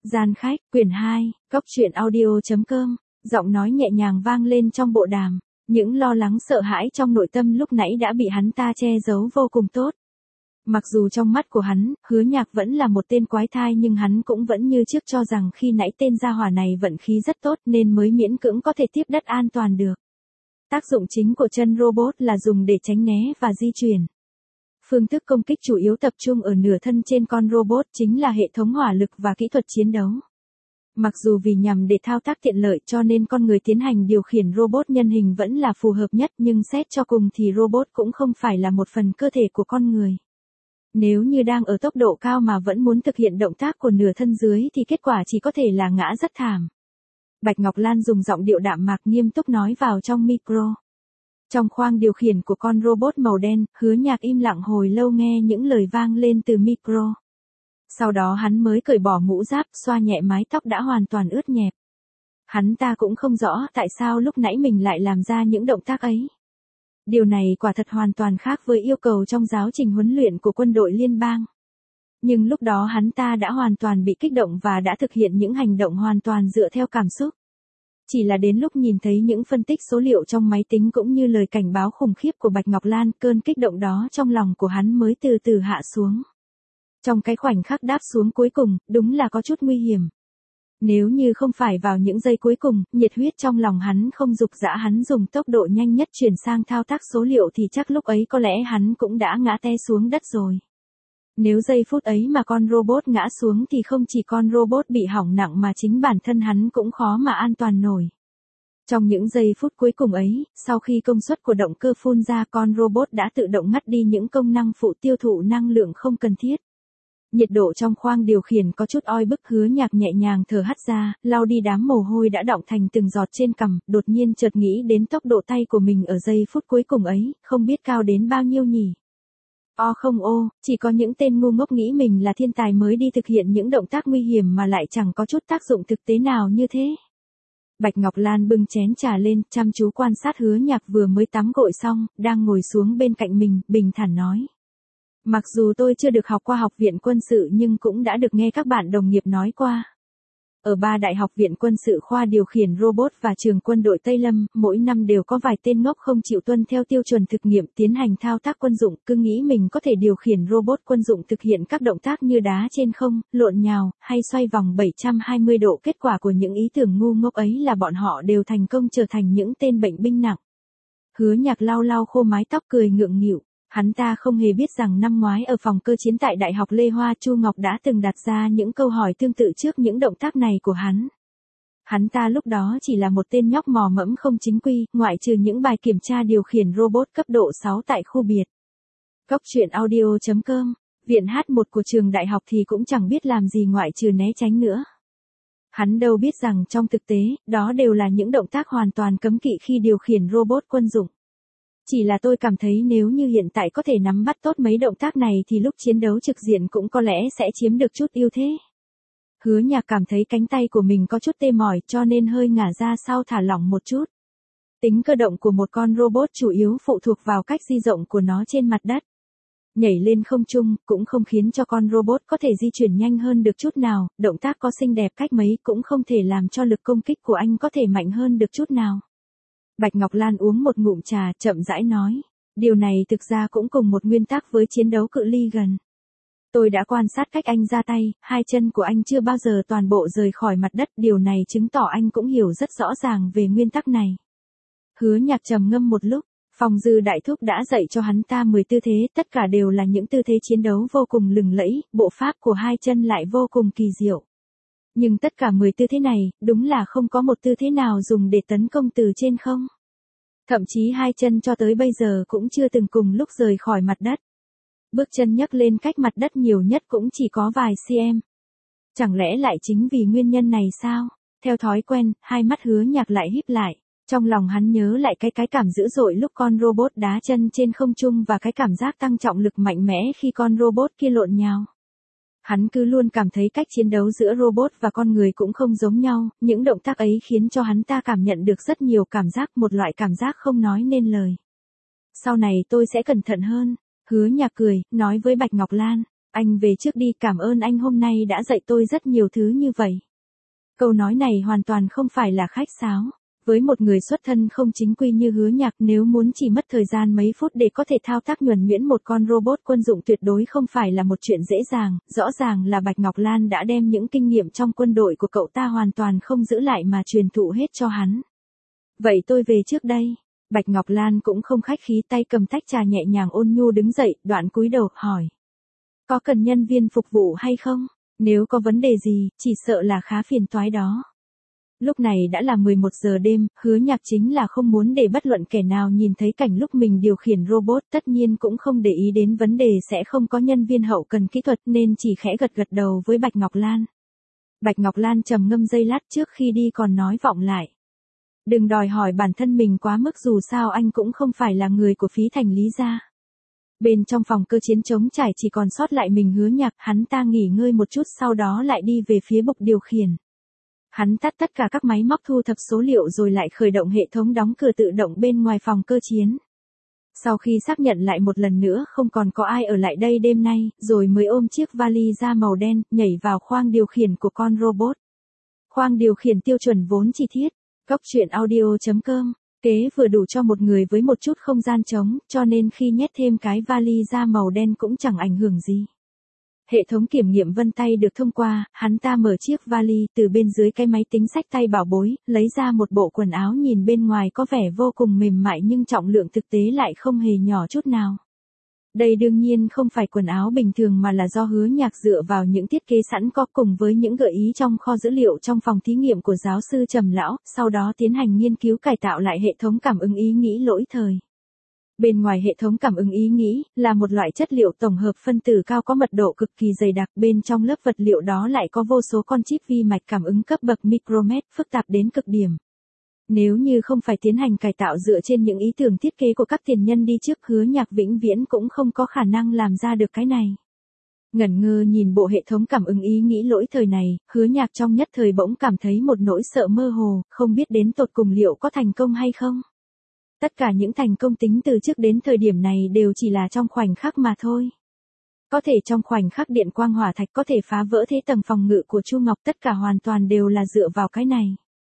Gian khách, quyển 2, Cốc truyện audio.com, giọng nói nhẹ nhàng vang lên trong bộ đàm. Những lo lắng sợ hãi trong nội tâm lúc nãy đã bị hắn ta che giấu vô cùng tốt. Mặc dù trong mắt của hắn, Hứa Nhạc vẫn là một tên quái thai nhưng hắn cũng vẫn như trước cho rằng khi nãy tên gia hỏa này vận khí rất tốt nên mới miễn cưỡng có thể tiếp đất an toàn được. Tác dụng chính của chân robot là dùng để tránh né và di chuyển. Phương thức công kích chủ yếu tập trung ở nửa thân trên con robot chính là hệ thống hỏa lực và kỹ thuật chiến đấu. Mặc dù vì nhằm để thao tác tiện lợi cho nên con người tiến hành điều khiển robot nhân hình vẫn là phù hợp nhất nhưng xét cho cùng thì robot cũng không phải là một phần cơ thể của con người. Nếu như đang ở tốc độ cao mà vẫn muốn thực hiện động tác của nửa thân dưới thì kết quả chỉ có thể là ngã rất thảm. Bạch Ngọc Lan dùng giọng điệu đạm mạc nghiêm túc nói vào trong micro. Trong khoang điều khiển của con robot màu đen, Hứa Nhạc im lặng hồi lâu nghe những lời vang lên từ micro. Sau đó hắn mới cởi bỏ mũ giáp, xoa nhẹ mái tóc đã hoàn toàn ướt nhẹp. Hắn ta cũng không rõ tại sao lúc nãy mình lại làm ra những động tác ấy. Điều này quả thật hoàn toàn khác với yêu cầu trong giáo trình huấn luyện của quân đội liên bang. Nhưng lúc đó hắn ta đã hoàn toàn bị kích động và đã thực hiện những hành động hoàn toàn dựa theo cảm xúc. Chỉ là đến lúc nhìn thấy những phân tích số liệu trong máy tính cũng như lời cảnh báo khủng khiếp của Bạch Ngọc Lan, cơn kích động đó trong lòng của hắn mới từ từ hạ xuống. Trong cái khoảnh khắc đáp xuống cuối cùng, đúng là có chút nguy hiểm. Nếu như không phải vào những giây cuối cùng, nhiệt huyết trong lòng hắn không dục dã hắn dùng tốc độ nhanh nhất chuyển sang thao tác số liệu thì chắc lúc ấy có lẽ hắn cũng đã ngã te xuống đất rồi. Nếu giây phút ấy mà con robot ngã xuống thì không chỉ con robot bị hỏng nặng mà chính bản thân hắn cũng khó mà an toàn nổi. Trong những giây phút cuối cùng ấy, sau khi công suất của động cơ phun ra con robot đã tự động ngắt đi những công năng phụ tiêu thụ năng lượng không cần thiết. Nhiệt độ trong khoang điều khiển có chút oi bức. Hứa Nhạc nhẹ nhàng thở hắt ra, lau đi đám mồ hôi đã đọng thành từng giọt trên cằm, đột nhiên chợt nghĩ đến tốc độ tay của mình ở giây phút cuối cùng ấy, không biết cao đến bao nhiêu nhỉ. Không chỉ có những tên ngu ngốc nghĩ mình là thiên tài mới đi thực hiện những động tác nguy hiểm mà lại chẳng có chút tác dụng thực tế nào như thế. Bạch Ngọc Lan bưng chén trà lên, chăm chú quan sát Hứa Nhạc vừa mới tắm gội xong, đang ngồi xuống bên cạnh mình, bình thản nói. Mặc dù tôi chưa được học qua học viện quân sự nhưng cũng đã được nghe các bạn đồng nghiệp nói qua. Ở 3 đại học viện quân sự khoa điều khiển robot và trường quân đội Tây Lâm, mỗi năm đều có vài tên ngốc không chịu tuân theo tiêu chuẩn thực nghiệm tiến hành thao tác quân dụng, cứ nghĩ mình có thể điều khiển robot quân dụng thực hiện các động tác như đá trên không, lộn nhào, hay xoay vòng 720 độ. Kết quả của những ý tưởng ngu ngốc ấy là bọn họ đều thành công trở thành những tên bệnh binh nặng. Hứa Nhạc lau lau khô mái tóc cười ngượng nghịu. Hắn ta không hề biết rằng năm ngoái ở phòng cơ chiến tại Đại học Lê Hoa, Chu Ngọc đã từng đặt ra những câu hỏi tương tự trước những động tác này của hắn. Hắn ta lúc đó chỉ là một tên nhóc mò mẫm không chính quy, ngoại trừ những bài kiểm tra điều khiển robot cấp độ 6 tại khu biệt. Cốc truyện audio.com, viện H1 của trường đại học thì cũng chẳng biết làm gì ngoại trừ né tránh nữa. Hắn đâu biết rằng trong thực tế, đó đều là những động tác hoàn toàn cấm kỵ khi điều khiển robot quân dụng. Chỉ là tôi cảm thấy nếu như hiện tại có thể nắm bắt tốt mấy động tác này thì lúc chiến đấu trực diện cũng có lẽ sẽ chiếm được chút ưu thế. Hứa Nhạc cảm thấy cánh tay của mình có chút tê mỏi cho nên hơi ngả ra sau thả lỏng một chút. Tính cơ động của một con robot chủ yếu phụ thuộc vào cách di động của nó trên mặt đất. Nhảy lên không trung cũng không khiến cho con robot có thể di chuyển nhanh hơn được chút nào, động tác có xinh đẹp cách mấy cũng không thể làm cho lực công kích của anh có thể mạnh hơn được chút nào. Bạch Ngọc Lan uống một ngụm trà, chậm rãi nói. Điều này thực ra cũng cùng một nguyên tắc với chiến đấu cự ly gần. Tôi đã quan sát cách anh ra tay, hai chân của anh chưa bao giờ toàn bộ rời khỏi mặt đất, điều này chứng tỏ anh cũng hiểu rất rõ ràng về nguyên tắc này. Hứa Nhạc trầm ngâm một lúc, Phong Dư đại thúc đã dạy cho hắn ta 10 tư thế, tất cả đều là những tư thế chiến đấu vô cùng lừng lẫy, bộ pháp của hai chân lại vô cùng kỳ diệu. Nhưng tất cả 10 tư thế này, đúng là không có một tư thế nào dùng để tấn công từ trên không. Thậm chí hai chân cho tới bây giờ cũng chưa từng cùng lúc rời khỏi mặt đất. Bước chân nhấc lên cách mặt đất nhiều nhất cũng chỉ có vài cm. Chẳng lẽ lại chính vì nguyên nhân này sao? Theo thói quen, hai mắt Hứa Nhạc lại híp lại. Trong lòng hắn nhớ lại cái cảm dữ dội lúc con robot đá chân trên không trung và cái cảm giác tăng trọng lực mạnh mẽ khi con robot kia lộn nhào. Hắn cứ luôn cảm thấy cách chiến đấu giữa robot và con người cũng không giống nhau, những động tác ấy khiến cho hắn ta cảm nhận được rất nhiều cảm giác, một loại cảm giác không nói nên lời. Sau này tôi sẽ cẩn thận hơn. Hứa Nhạc cười, nói với Bạch Ngọc Lan. Anh về trước đi, cảm ơn anh hôm nay đã dạy tôi rất nhiều thứ như vậy. Câu nói này hoàn toàn không phải là khách sáo. Với một người xuất thân không chính quy như Hứa Nhạc, nếu muốn chỉ mất thời gian mấy phút để có thể thao tác nhuần nhuyễn một con robot quân dụng tuyệt đối không phải là một chuyện dễ dàng, rõ ràng là Bạch Ngọc Lan đã đem những kinh nghiệm trong quân đội của cậu ta hoàn toàn không giữ lại mà truyền thụ hết cho hắn. Vậy tôi về trước đây. Bạch Ngọc Lan cũng không khách khí, tay cầm tách trà nhẹ nhàng ôn nhu đứng dậy, đoạn cúi đầu hỏi. Có cần nhân viên phục vụ hay không? Nếu có vấn đề gì, chỉ sợ là khá phiền toái đó. Lúc này đã là 11 giờ đêm, Hứa Nhạc chính là không muốn để bất luận kẻ nào nhìn thấy cảnh lúc mình điều khiển robot, tất nhiên cũng không để ý đến vấn đề sẽ không có nhân viên hậu cần kỹ thuật nên chỉ khẽ gật gật đầu với Bạch Ngọc Lan. Bạch Ngọc Lan trầm ngâm giây lát trước khi đi còn nói vọng lại. Đừng đòi hỏi bản thân mình quá mức, dù sao anh cũng không phải là người của Phí Thành Lý gia. Bên trong phòng cơ chiến trống trải chỉ còn sót lại mình Hứa Nhạc, hắn ta nghỉ ngơi một chút sau đó lại đi về phía bục điều khiển. Hắn tắt tất cả các máy móc thu thập số liệu rồi lại khởi động hệ thống đóng cửa tự động bên ngoài phòng cơ chiến. Sau khi xác nhận lại một lần nữa không còn có ai ở lại đây đêm nay, rồi mới ôm chiếc vali da màu đen, nhảy vào khoang điều khiển của con robot. Khoang điều khiển tiêu chuẩn vốn chi tiết. Cốc truyện audio.com. Kế vừa đủ cho một người với một chút không gian trống, cho nên khi nhét thêm cái vali da màu đen cũng chẳng ảnh hưởng gì. Hệ thống kiểm nghiệm vân tay được thông qua, hắn ta mở chiếc vali từ bên dưới cái máy tính xách tay bảo bối, lấy ra một bộ quần áo nhìn bên ngoài có vẻ vô cùng mềm mại nhưng trọng lượng thực tế lại không hề nhỏ chút nào. Đây đương nhiên không phải quần áo bình thường mà là do Hứa Nhạc dựa vào những thiết kế sẵn có cùng với những gợi ý trong kho dữ liệu trong phòng thí nghiệm của giáo sư Trầm Lão, sau đó tiến hành nghiên cứu cải tạo lại hệ thống cảm ứng ý nghĩ lỗi thời. Bên ngoài hệ thống cảm ứng ý nghĩ, là một loại chất liệu tổng hợp phân tử cao có mật độ cực kỳ dày đặc, bên trong lớp vật liệu đó lại có vô số con chip vi mạch cảm ứng cấp bậc micromet phức tạp đến cực điểm. Nếu như không phải tiến hành cải tạo dựa trên những ý tưởng thiết kế của các tiền nhân đi trước, Hứa Nhạc vĩnh viễn cũng không có khả năng làm ra được cái này. Ngẩn ngơ nhìn bộ hệ thống cảm ứng ý nghĩ lỗi thời này, Hứa Nhạc trong nhất thời bỗng cảm thấy một nỗi sợ mơ hồ, không biết đến tột cùng liệu có thành công hay không. Tất cả những thành công tính từ trước đến thời điểm này đều chỉ là trong khoảnh khắc mà thôi. Có thể trong khoảnh khắc điện quang hỏa thạch có thể phá vỡ thế tầng phòng ngự của Chu Ngọc, tất cả hoàn toàn đều là dựa vào cái này.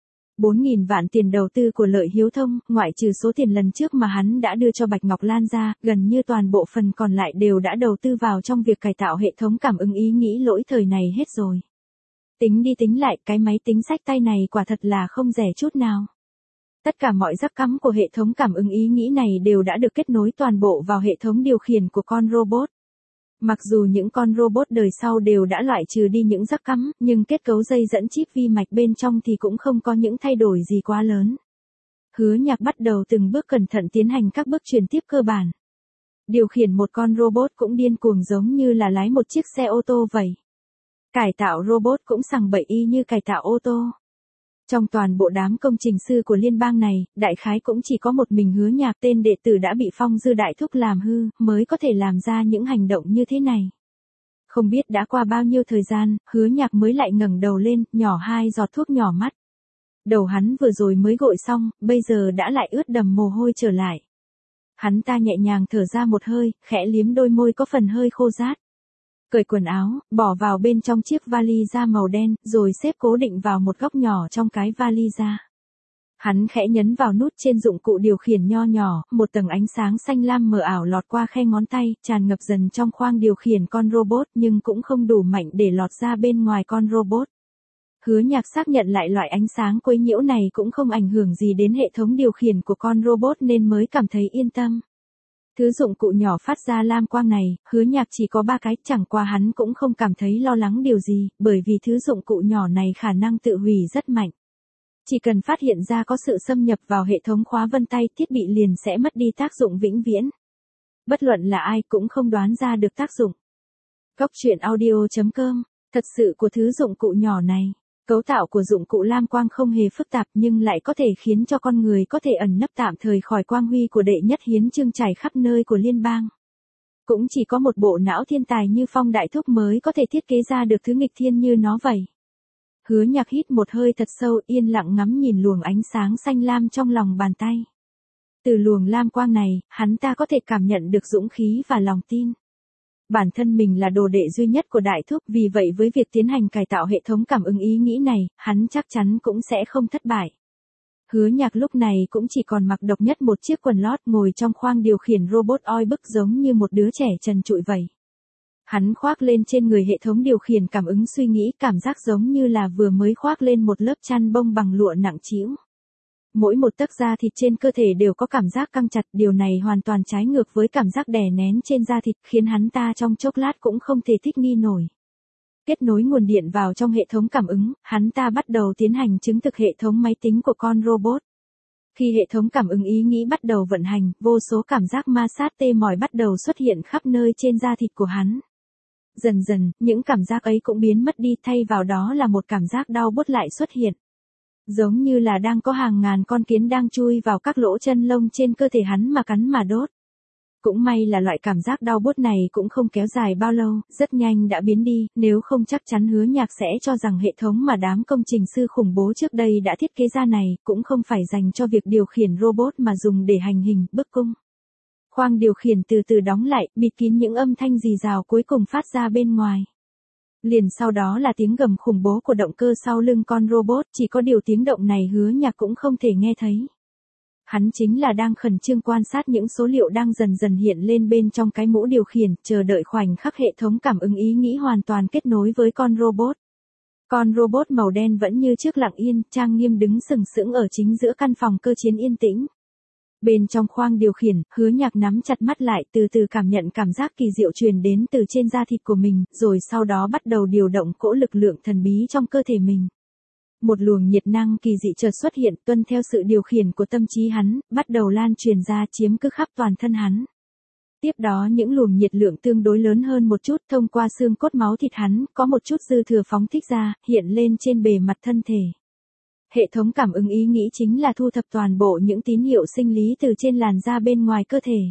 4.000 vạn tiền đầu tư của Lợi Hiếu Thông, ngoại trừ số tiền lần trước mà hắn đã đưa cho Bạch Ngọc Lan ra, gần như toàn bộ phần còn lại đều đã đầu tư vào trong việc cải tạo hệ thống cảm ứng ý nghĩ lỗi thời này hết rồi. Tính đi tính lại, cái máy tính xách tay này quả thật là không rẻ chút nào. Tất cả mọi rắc cắm của hệ thống cảm ứng ý nghĩ này đều đã được kết nối toàn bộ vào hệ thống điều khiển của con robot. Mặc dù những con robot đời sau đều đã loại trừ đi những rắc cắm, nhưng kết cấu dây dẫn chip vi mạch bên trong thì cũng không có những thay đổi gì quá lớn. Hứa Nhạc bắt đầu từng bước cẩn thận tiến hành các bước chuyển tiếp cơ bản. Điều khiển một con robot cũng điên cuồng giống như là lái một chiếc xe ô tô vậy. Cải tạo robot cũng sằng bậy y như cải tạo ô tô. Trong toàn bộ đám công trình sư của liên bang này, đại khái cũng chỉ có một mình Hứa Nhạc, tên đệ tử đã bị Phong Dư Đại Thúc làm hư, mới có thể làm ra những hành động như thế này. Không biết đã qua bao nhiêu thời gian, Hứa Nhạc mới lại ngẩng đầu lên, nhỏ 2 giọt thuốc nhỏ mắt. Đầu hắn vừa rồi mới gội xong, bây giờ đã lại ướt đầm mồ hôi trở lại. Hắn ta nhẹ nhàng thở ra một hơi, khẽ liếm đôi môi có phần hơi khô rát. Cởi quần áo, bỏ vào bên trong chiếc vali da màu đen, rồi xếp cố định vào một góc nhỏ trong cái vali da. Hắn khẽ nhấn vào nút trên dụng cụ điều khiển nho nhỏ, một tầng ánh sáng xanh lam mờ ảo lọt qua khe ngón tay, tràn ngập dần trong khoang điều khiển con robot nhưng cũng không đủ mạnh để lọt ra bên ngoài con robot. Hứa Nhạc xác nhận lại loại ánh sáng quấy nhiễu này cũng không ảnh hưởng gì đến hệ thống điều khiển của con robot nên mới cảm thấy yên tâm. Thứ dụng cụ nhỏ phát ra lam quang này, Hứa Nhạc chỉ có 3 cái, chẳng qua hắn cũng không cảm thấy lo lắng điều gì, bởi vì thứ dụng cụ nhỏ này khả năng tự hủy rất mạnh. Chỉ cần phát hiện ra có sự xâm nhập vào hệ thống khóa vân tay, thiết bị liền sẽ mất đi tác dụng vĩnh viễn. Bất luận là ai cũng không đoán ra được tác dụng. Cốc truyện audio.com. Thật sự của thứ dụng cụ nhỏ này. Cấu tạo của dụng cụ lam quang không hề phức tạp nhưng lại có thể khiến cho con người có thể ẩn nấp tạm thời khỏi quang huy của đệ nhất hiến chương trải khắp nơi của liên bang. Cũng chỉ có một bộ não thiên tài như Phong Đại Thúc mới có thể thiết kế ra được thứ nghịch thiên như nó vậy. Hứa Nhạc hít một hơi thật sâu, yên lặng ngắm nhìn luồng ánh sáng xanh lam trong lòng bàn tay. Từ luồng lam quang này, hắn ta có thể cảm nhận được dũng khí và lòng tin. Bản thân mình là đồ đệ duy nhất của Đại Thúc, vì vậy với việc tiến hành cải tạo hệ thống cảm ứng ý nghĩ này, hắn chắc chắn cũng sẽ không thất bại. Hứa Nhạc lúc này cũng chỉ còn mặc độc nhất một chiếc quần lót, ngồi trong khoang điều khiển robot oi bức giống như một đứa trẻ trần trụi vậy. Hắn khoác lên trên người hệ thống điều khiển cảm ứng suy nghĩ, cảm giác giống như là vừa mới khoác lên một lớp chăn bông bằng lụa nặng trĩu. Mỗi một tấc da thịt trên cơ thể đều có cảm giác căng chặt, điều này hoàn toàn trái ngược với cảm giác đè nén trên da thịt, khiến hắn ta trong chốc lát cũng không thể thích nghi nổi. Kết nối nguồn điện vào trong hệ thống cảm ứng, hắn ta bắt đầu tiến hành chứng thực hệ thống máy tính của con robot. Khi hệ thống cảm ứng ý nghĩ bắt đầu vận hành, vô số cảm giác ma sát tê mỏi bắt đầu xuất hiện khắp nơi trên da thịt của hắn. Dần dần, những cảm giác ấy cũng biến mất đi, thay vào đó là một cảm giác đau buốt lại xuất hiện. Giống như là đang có hàng ngàn con kiến đang chui vào các lỗ chân lông trên cơ thể hắn mà cắn mà đốt. Cũng may là loại cảm giác đau buốt này cũng không kéo dài bao lâu, rất nhanh đã biến đi, nếu không chắc chắn Hứa Nhạc sẽ cho rằng hệ thống mà đám công trình sư khủng bố trước đây đã thiết kế ra này, cũng không phải dành cho việc điều khiển robot mà dùng để hành hình, bức cung. Khoang điều khiển từ từ đóng lại, bịt kín những âm thanh rì rào cuối cùng phát ra bên ngoài. Liền sau đó là tiếng gầm khủng bố của động cơ sau lưng con robot, chỉ có điều tiếng động này Hứa Nhạc cũng không thể nghe thấy. Hắn chính là đang khẩn trương quan sát những số liệu đang dần dần hiện lên bên trong cái mũ điều khiển, chờ đợi khoảnh khắc hệ thống cảm ứng ý nghĩ hoàn toàn kết nối với con robot. Con robot màu đen vẫn như trước lặng yên, trang nghiêm đứng sừng sững ở chính giữa căn phòng cơ chiến yên tĩnh. Bên trong khoang điều khiển, Hứa Nhạc nắm chặt mắt lại, từ từ cảm nhận cảm giác kỳ diệu truyền đến từ trên da thịt của mình, rồi sau đó bắt đầu điều động cỗ lực lượng thần bí trong cơ thể mình. Một luồng nhiệt năng kỳ dị chợt xuất hiện, tuân theo sự điều khiển của tâm trí hắn, bắt đầu lan truyền ra chiếm cứ khắp toàn thân hắn. Tiếp đó những luồng nhiệt lượng tương đối lớn hơn một chút thông qua xương cốt máu thịt hắn, có một chút dư thừa phóng thích ra, hiện lên trên bề mặt thân thể. Hệ thống cảm ứng ý nghĩ chính là thu thập toàn bộ những tín hiệu sinh lý từ trên làn da bên ngoài cơ thể.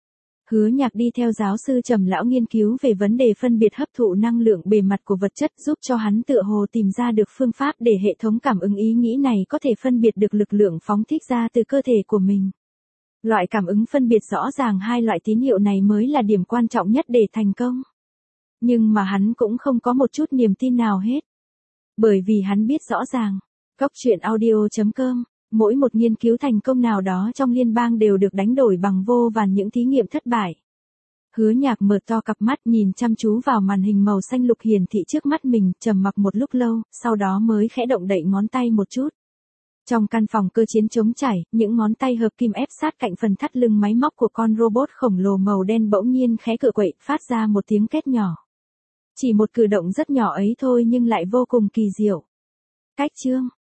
Hứa Nhạc đi theo giáo sư Trầm lão nghiên cứu về vấn đề phân biệt hấp thụ năng lượng bề mặt của vật chất, giúp cho hắn tựa hồ tìm ra được phương pháp để hệ thống cảm ứng ý nghĩ này có thể phân biệt được lực lượng phóng thích ra từ cơ thể của mình. Loại cảm ứng phân biệt rõ ràng hai loại tín hiệu này mới là điểm quan trọng nhất để thành công. Nhưng mà hắn cũng không có một chút niềm tin nào hết. Bởi vì hắn biết rõ ràng, Goctruyện.audio.com, mỗi một nghiên cứu thành công nào đó trong liên bang đều được đánh đổi bằng vô vàn những thí nghiệm thất bại. Hứa Nhạc mở to cặp mắt nhìn chăm chú vào màn hình màu xanh lục hiển thị trước mắt mình, trầm mặc một lúc lâu, sau đó mới khẽ động đậy ngón tay một chút. Trong căn phòng cơ chiến trống trải, những ngón tay hợp kim ép sát cạnh phần thắt lưng máy móc của con robot khổng lồ màu đen bỗng nhiên khẽ cựa quậy, phát ra một tiếng két nhỏ. Chỉ một cử động rất nhỏ ấy thôi nhưng lại vô cùng kỳ diệu. Cách chương